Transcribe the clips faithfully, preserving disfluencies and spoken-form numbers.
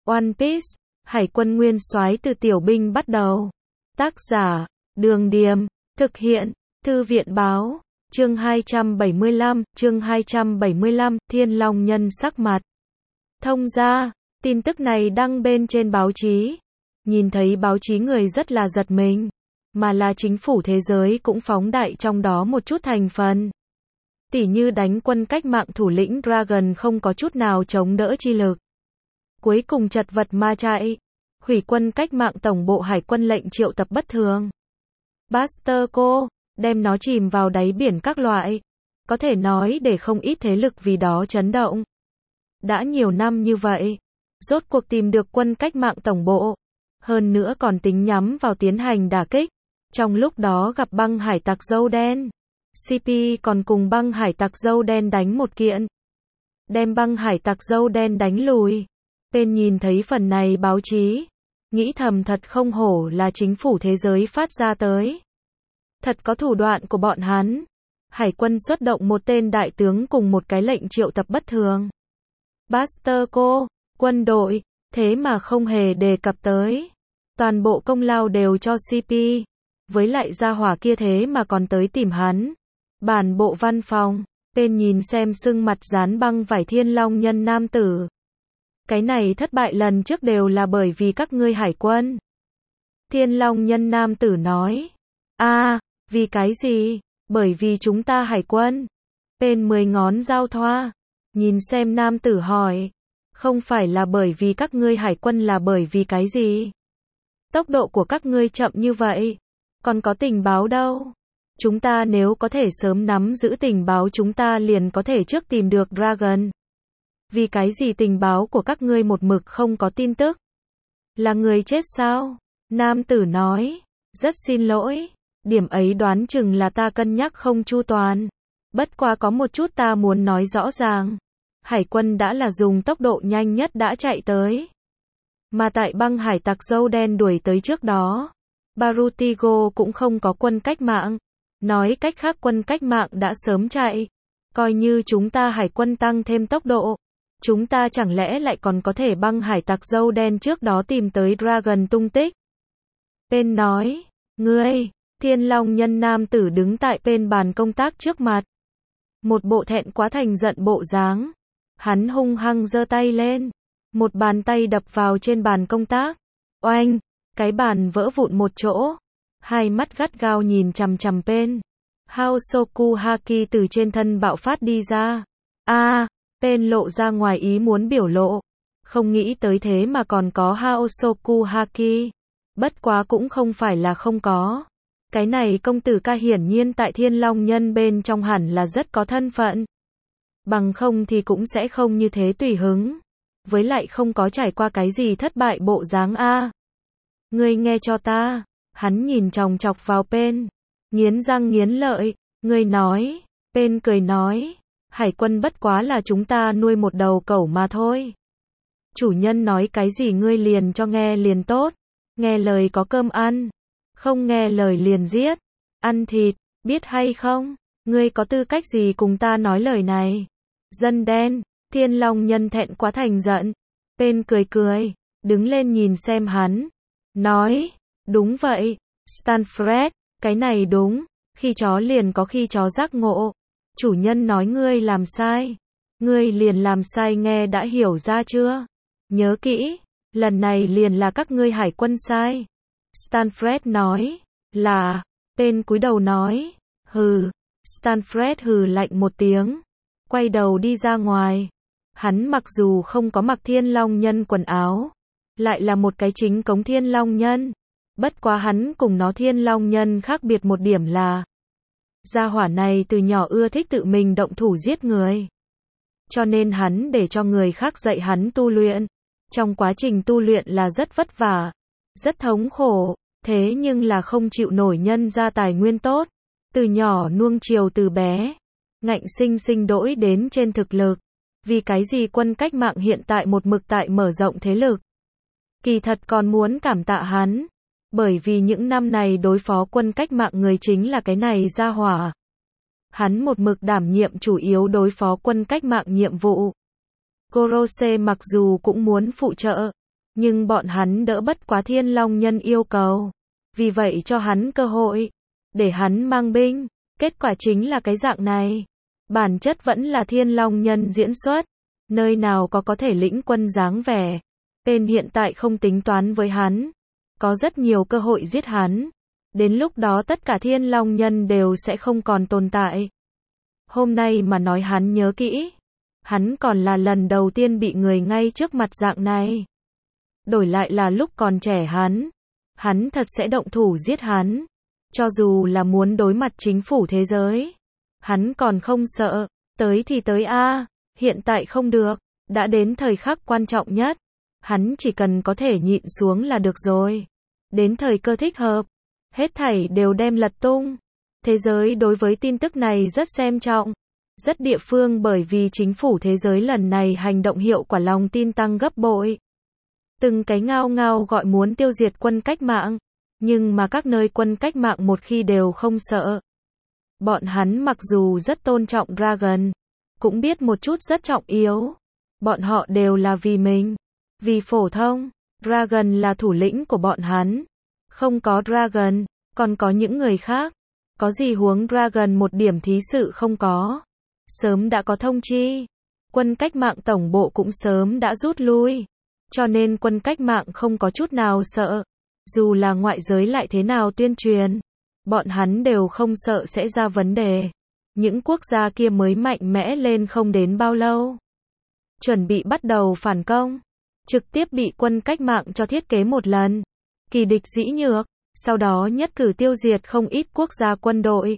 One Piece, Hải quân nguyên soái từ tiểu binh bắt đầu. Tác giả, Đường Điềm, thực hiện, Thư viện Báo, chương hai trăm bảy mươi lăm, chương hai trăm bảy mươi lăm, Thiên Long Nhân sắc mặt thông ra, tin tức này đăng bên trên báo chí. Nhìn thấy báo chí người rất là giật mình, mà là chính phủ thế giới cũng phóng đại trong đó một chút thành phần. Tỉ như đánh quân cách mạng thủ lĩnh Dragon không có chút nào chống đỡ chi lực. Cuối cùng chật vật mà chạy. Hủy quân cách mạng tổng bộ hải quân lệnh triệu tập bất thường. Buster cô, đem nó chìm vào đáy biển các loại. Có thể nói để không ít thế lực vì đó chấn động. Đã nhiều năm như vậy, rốt cuộc tìm được quân cách mạng tổng bộ. Hơn nữa còn tính nhắm vào tiến hành đả kích. Trong lúc đó gặp băng hải tặc dâu đen. xê pê còn cùng băng hải tặc dâu đen đánh một kiện. Đem băng hải tặc dâu đen đánh lùi. Bên nhìn thấy phần này báo chí, nghĩ thầm thật không hổ là chính phủ thế giới phát ra tới. Thật có thủ đoạn của bọn hắn. Hải quân xuất động một tên đại tướng cùng một cái lệnh triệu tập bất thường. Buster cô, quân đội, thế mà không hề đề cập tới. Toàn bộ công lao đều cho xê pê. Với lại gia hỏa kia thế mà còn tới tìm hắn. Bản bộ văn phòng, bên nhìn xem sưng mặt dán băng vải Thiên Long Nhân nam tử. Cái này thất bại lần trước đều là bởi vì các ngươi hải quân. Thiên Long Nhân nam tử nói. a à, vì cái gì? Bởi vì chúng ta hải quân. Bên mười ngón giao thoa. Nhìn xem nam tử hỏi. Không phải là bởi vì các ngươi hải quân là bởi vì cái gì? Tốc độ của các ngươi chậm như vậy. Còn có tình báo đâu? Chúng ta nếu có thể sớm nắm giữ tình báo chúng ta liền có thể trước tìm được Dragon. Vì cái gì tình báo của các ngươi một mực không có tin tức? Là người chết sao? Nam tử nói. Rất xin lỗi. Điểm ấy đoán chừng là ta cân nhắc không chu toàn. Bất quá có một chút ta muốn nói rõ ràng. Hải quân đã là dùng tốc độ nhanh nhất đã chạy tới. Mà tại băng hải tặc dâu đen đuổi tới trước đó. Barutigo cũng không có quân cách mạng. Nói cách khác quân cách mạng đã sớm chạy. Coi như chúng ta hải quân tăng thêm tốc độ. Chúng ta chẳng lẽ lại còn có thể băng hải tặc dâu đen trước đó tìm tới Dragon tung tích. Bên nói. Ngươi, Thiên Long Nhân nam tử đứng tại bên bàn công tác trước mặt. Một bộ thẹn quá thành giận bộ dáng. Hắn hung hăng giơ tay lên. Một bàn tay đập vào trên bàn công tác. Oanh, cái bàn vỡ vụn một chỗ. Hai mắt gắt gao nhìn chằm chằm bên. Hosoku Haki từ trên thân bạo phát đi ra. a à, bên lộ ra ngoài ý muốn biểu lộ. Không nghĩ tới thế mà còn có Hosoku Haki. Bất quá cũng không phải là không có. Cái này công tử ca hiển nhiên tại Thiên Long Nhân bên trong hẳn là rất có thân phận. Bằng không thì cũng sẽ không như thế tùy hứng. Với lại không có trải qua cái gì thất bại bộ dáng a. Ngươi nghe cho ta. Hắn nhìn chòng chọc vào Pen. Nghiến răng nghiến lợi. Ngươi nói. Pen cười nói. Hải quân bất quá là chúng ta nuôi một đầu cẩu mà thôi. Chủ nhân nói cái gì ngươi liền cho nghe liền tốt. Nghe lời có cơm ăn. Không nghe lời liền giết. Ăn thịt. Biết hay không? Ngươi có tư cách gì cùng ta nói lời này? Dân đen. Thiên Long Nhân thẹn quá thành giận. Pen cười cười. Đứng lên nhìn xem hắn. Nói. Đúng vậy. Stanfred. Cái này đúng. Khi chó liền có khi chó giác ngộ. Chủ nhân nói ngươi làm sai. Ngươi liền làm sai nghe đã hiểu ra chưa? Nhớ kỹ. Lần này liền là các ngươi hải quân sai. Stanfred nói. Là. Pen cúi đầu nói. Hừ. Stanfred hừ lạnh một tiếng. Quay đầu đi ra ngoài. Hắn mặc dù không có mặc Thiên Long Nhân quần áo. Lại là một cái chính cống Thiên Long Nhân. Bất quá hắn cùng nó Thiên Long Nhân khác biệt một điểm là. Gia hỏa này từ nhỏ ưa thích tự mình động thủ giết người. Cho nên hắn để cho người khác dạy hắn tu luyện. Trong quá trình tu luyện là rất vất vả. Rất thống khổ. Thế nhưng là không chịu nổi nhân ra tài nguyên tốt. Từ nhỏ nuông chiều từ bé. Ngạnh sinh sinh đỗi đến trên thực lực. Vì cái gì quân cách mạng hiện tại một mực tại mở rộng thế lực. Kỳ thật còn muốn cảm tạ hắn. Bởi vì những năm này đối phó quân cách mạng người chính là cái này ra hỏa. Hắn một mực đảm nhiệm chủ yếu đối phó quân cách mạng nhiệm vụ. Gorose mặc dù cũng muốn phụ trợ. Nhưng bọn hắn đỡ bất quá Thiên Long Nhân yêu cầu. Vì vậy cho hắn cơ hội. Để hắn mang binh. Kết quả chính là cái dạng này. Bản chất vẫn là Thiên Long Nhân diễn xuất. Nơi nào có có thể lĩnh quân dáng vẻ. Tên hiện tại không tính toán với hắn. Có rất nhiều cơ hội giết hắn. Đến lúc đó tất cả Thiên Long Nhân đều sẽ không còn tồn tại. Hôm nay mà nói hắn nhớ kỹ. Hắn còn là lần đầu tiên bị người ngay trước mặt dạng này. Đổi lại là lúc còn trẻ hắn. Hắn thật sẽ động thủ giết hắn. Cho dù là muốn đối mặt chính phủ thế giới. Hắn còn không sợ. Tới thì tới a. Hiện tại không được. Đã đến thời khắc quan trọng nhất. Hắn chỉ cần có thể nhịn xuống là được rồi. Đến thời cơ thích hợp. Hết thảy đều đem lật tung. Thế giới đối với tin tức này rất xem trọng. Rất địa phương bởi vì chính phủ thế giới lần này hành động hiệu quả lòng tin tăng gấp bội. Từng cái ngao ngao gọi muốn tiêu diệt quân cách mạng. Nhưng mà các nơi quân cách mạng một khi đều không sợ. Bọn hắn mặc dù rất tôn trọng Dragon. Cũng biết một chút rất trọng yếu. Bọn họ đều là vì mình. Vì phổ thông. Dragon là thủ lĩnh của bọn hắn. Không có Dragon. Còn có những người khác. Có gì huống Dragon một điểm thí sự không có. Sớm đã có thông chi. Quân cách mạng tổng bộ cũng sớm đã rút lui. Cho nên quân cách mạng không có chút nào sợ. Dù là ngoại giới lại thế nào tuyên truyền. Bọn hắn đều không sợ sẽ ra vấn đề. Những quốc gia kia mới mạnh mẽ lên không đến bao lâu. Chuẩn bị bắt đầu phản công. Trực tiếp bị quân cách mạng cho thiết kế một lần. Kỳ địch dĩ nhược. Sau đó nhất cử tiêu diệt không ít quốc gia quân đội.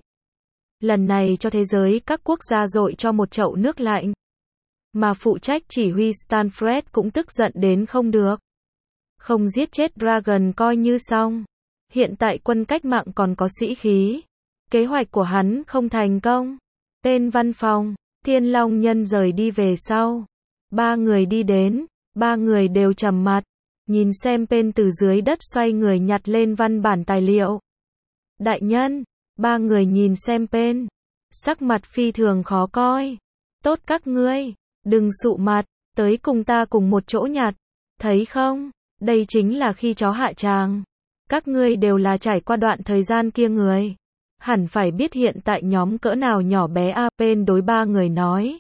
Lần này cho thế giới các quốc gia dội cho một chậu nước lạnh. Mà phụ trách chỉ huy Stanford cũng tức giận đến không được. Không giết chết Dragon coi như xong. Hiện tại quân cách mạng còn có sĩ khí. Kế hoạch của hắn không thành công. Tên văn phòng, Thiên Long Nhân rời đi về sau. Ba người đi đến, ba người đều trầm mặt. Nhìn xem tên từ dưới đất xoay người nhặt lên văn bản tài liệu. Đại nhân, ba người nhìn xem tên. Sắc mặt phi thường khó coi. Tốt các ngươi, đừng sụ mặt, tới cùng ta cùng một chỗ nhặt. Thấy không, đây chính là khi chó hạ tràng. Các ngươi đều là trải qua đoạn thời gian kia người. Hẳn phải biết hiện tại nhóm cỡ nào nhỏ bé a. Pen đối ba người nói.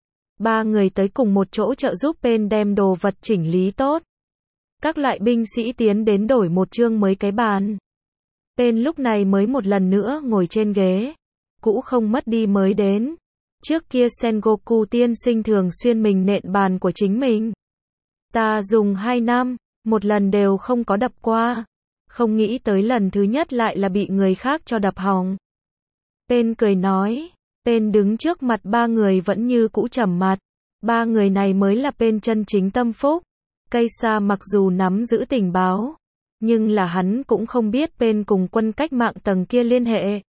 Ba người tới cùng một chỗ trợ giúp Pen đem đồ vật chỉnh lý tốt. Các loại binh sĩ tiến đến đổi một chương mới cái bàn. Pen lúc này mới một lần nữa ngồi trên ghế. Cũ không mất đi mới đến. Trước kia Sengoku tiên sinh thường xuyên mình nện bàn của chính mình. Ta dùng hai năm, một lần đều không có đập qua. Không nghĩ tới lần thứ nhất lại là bị người khác cho đập hỏng. Pen cười nói. Pen đứng trước mặt ba người vẫn như cũ trầm mặt. Ba người này mới là Pen chân chính tâm phúc. Cây Sa mặc dù nắm giữ tình báo. Nhưng là hắn cũng không biết Pen cùng quân cách mạng tầng kia liên hệ.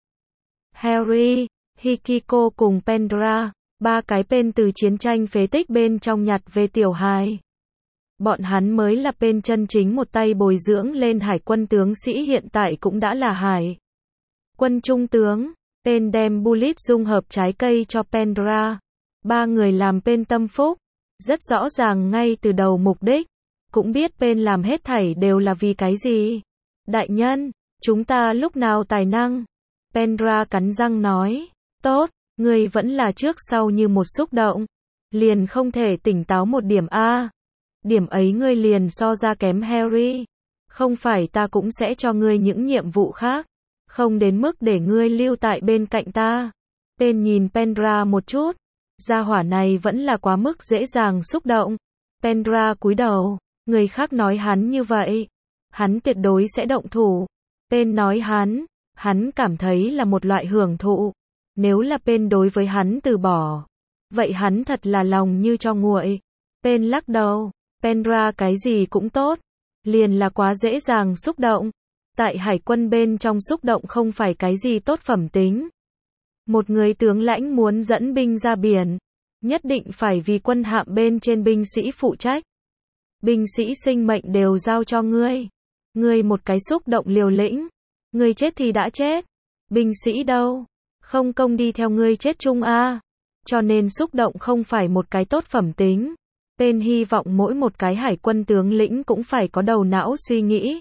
Harry, Hikiko cùng Pendra. Ba cái Pen từ chiến tranh phế tích bên trong nhặt về tiểu hài. Bọn hắn mới là Pen chân chính một tay bồi dưỡng lên hải quân tướng sĩ hiện tại cũng đã là hải quân trung tướng. Pen đem bullet dung hợp trái cây cho Pendra. Ba người làm Pen tâm phúc. Rất rõ ràng ngay từ đầu mục đích. Cũng biết Pen làm hết thảy đều là vì cái gì. Đại nhân, chúng ta lúc nào tài năng. Pendra cắn răng nói. Tốt, người vẫn là trước sau như một xúc động. Liền không thể tỉnh táo một điểm a. Điểm ấy ngươi liền so ra kém Harry. Không phải ta cũng sẽ cho ngươi những nhiệm vụ khác. Không đến mức để ngươi lưu tại bên cạnh ta. Pen nhìn Pendra một chút. Gia hỏa này vẫn là quá mức dễ dàng xúc động. Pendra cúi đầu. Người khác nói hắn như vậy. Hắn tuyệt đối sẽ động thủ. Pen nói hắn. Hắn cảm thấy là một loại hưởng thụ. Nếu là Pen đối với hắn từ bỏ. Vậy hắn thật là lòng như cho nguội. Pen lắc đầu. Pendra cái gì cũng tốt. Liền là quá dễ dàng xúc động. Tại hải quân bên trong xúc động không phải cái gì tốt phẩm tính. Một người tướng lãnh muốn dẫn binh ra biển. Nhất định phải vì quân hạm bên trên binh sĩ phụ trách. Binh sĩ sinh mệnh đều giao cho ngươi. Ngươi một cái xúc động liều lĩnh. Ngươi chết thì đã chết. Binh sĩ đâu? Không công đi theo ngươi chết chung a. Cho nên xúc động không phải một cái tốt phẩm tính. Bên hy vọng mỗi một cái hải quân tướng lĩnh cũng phải có đầu não suy nghĩ.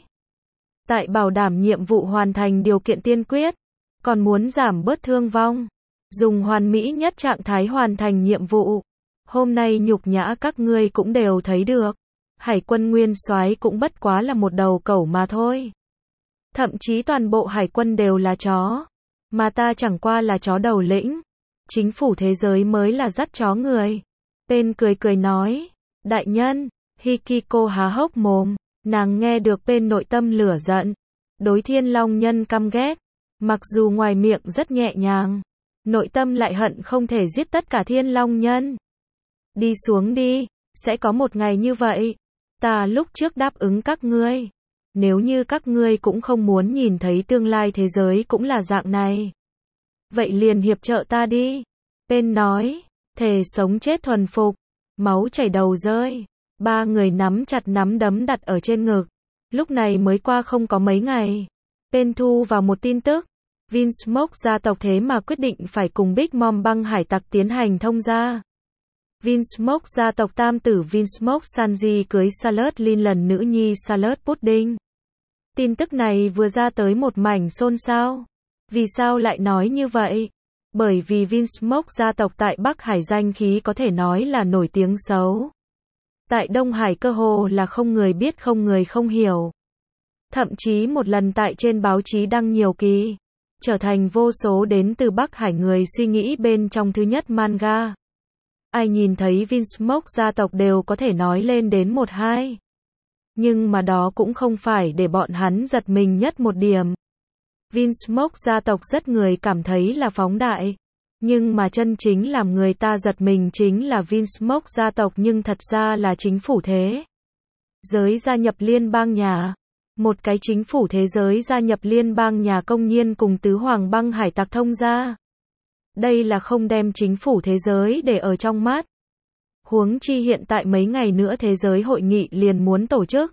Tại bảo đảm nhiệm vụ hoàn thành điều kiện tiên quyết, còn muốn giảm bớt thương vong, dùng hoàn mỹ nhất trạng thái hoàn thành nhiệm vụ. Hôm nay nhục nhã các ngươi cũng đều thấy được. Hải quân nguyên soái cũng bất quá là một đầu cẩu mà thôi. Thậm chí toàn bộ hải quân đều là chó. Mà ta chẳng qua là chó đầu lĩnh. Chính phủ thế giới mới là dắt chó người. Bên cười cười nói. Đại nhân, Hikiko há hốc mồm. Nàng nghe được bên nội tâm lửa giận. Đối Thiên Long Nhân căm ghét. Mặc dù ngoài miệng rất nhẹ nhàng, nội tâm lại hận không thể giết tất cả Thiên Long Nhân. Đi xuống đi, sẽ có một ngày như vậy. Ta lúc trước đáp ứng các ngươi. Nếu như các ngươi cũng không muốn nhìn thấy tương lai thế giới cũng là dạng này, vậy liền hiệp trợ ta đi. Bên nói, thề sống chết thuần phục, máu chảy đầu rơi. Ba người nắm chặt nắm đấm đặt ở trên ngực. Lúc này mới qua không có mấy ngày. Bên thu vào một tin tức. Vinsmoke gia tộc thế mà quyết định phải cùng Big Mom băng hải tặc tiến hành thông gia. Vinsmoke gia tộc tam tử Vinsmoke Sanji cưới Salad Lin lần nữ nhi Salad Pudding. Tin tức này vừa ra tới một mảnh xôn xao. Vì sao lại nói như vậy? Bởi vì Vinsmoke gia tộc tại Bắc Hải danh khí có thể nói là nổi tiếng xấu. Tại Đông Hải cơ hồ là không người biết không người không hiểu. Thậm chí một lần tại trên báo chí đăng nhiều kỳ, trở thành vô số đến từ Bắc Hải người suy nghĩ bên trong thứ nhất manga. Ai nhìn thấy Vinsmoke gia tộc đều có thể nói lên đến một hai. Nhưng mà đó cũng không phải để bọn hắn giật mình nhất một điểm. Vinsmoke gia tộc rất người cảm thấy là phóng đại. Nhưng mà chân chính làm người ta giật mình chính là Vinsmoke gia tộc nhưng thật ra là chính phủ thế giới gia nhập liên bang nhà. Một cái chính phủ thế giới gia nhập liên bang nhà công nhiên cùng tứ hoàng băng hải tặc thông gia. Đây là không đem chính phủ thế giới để ở trong mắt. Huống chi hiện tại mấy ngày nữa thế giới hội nghị liền muốn tổ chức.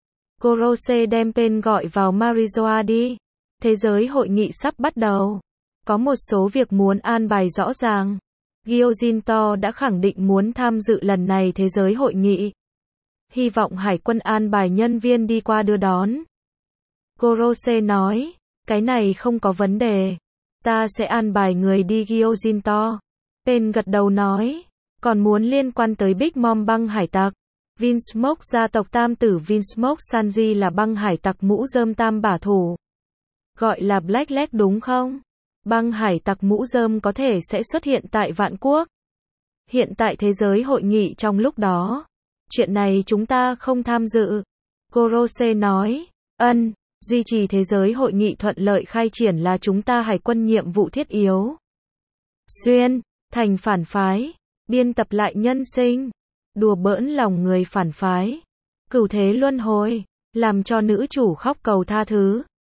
Gorose đem Pen gọi vào Marizoa đi. Thế giới hội nghị sắp bắt đầu. Có một số việc muốn an bài rõ ràng. Gyojinto đã khẳng định muốn tham dự lần này thế giới hội nghị. Hy vọng hải quân an bài nhân viên đi qua đưa đón. Gorose nói, cái này không có vấn đề. Ta sẽ an bài người đi Gyojinto. Pen gật đầu nói, còn muốn liên quan tới Big Mom băng hải tặc. Vinsmoke gia tộc tam tử Vinsmoke Sanji là băng hải tặc mũ rơm tam bả thủ. Gọi là Blackleg đúng không? Băng hải tặc mũ rơm có thể sẽ xuất hiện tại Vạn Quốc. Hiện tại thế giới hội nghị trong lúc đó. Chuyện này chúng ta không tham dự. Gorose nói, ân, duy trì thế giới hội nghị thuận lợi khai triển là chúng ta hải quân nhiệm vụ thiết yếu. Xuyên, thành phản phái, biên tập lại nhân sinh, đùa bỡn lòng người phản phái, cửu thế luân hồi, làm cho nữ chủ khóc cầu tha thứ.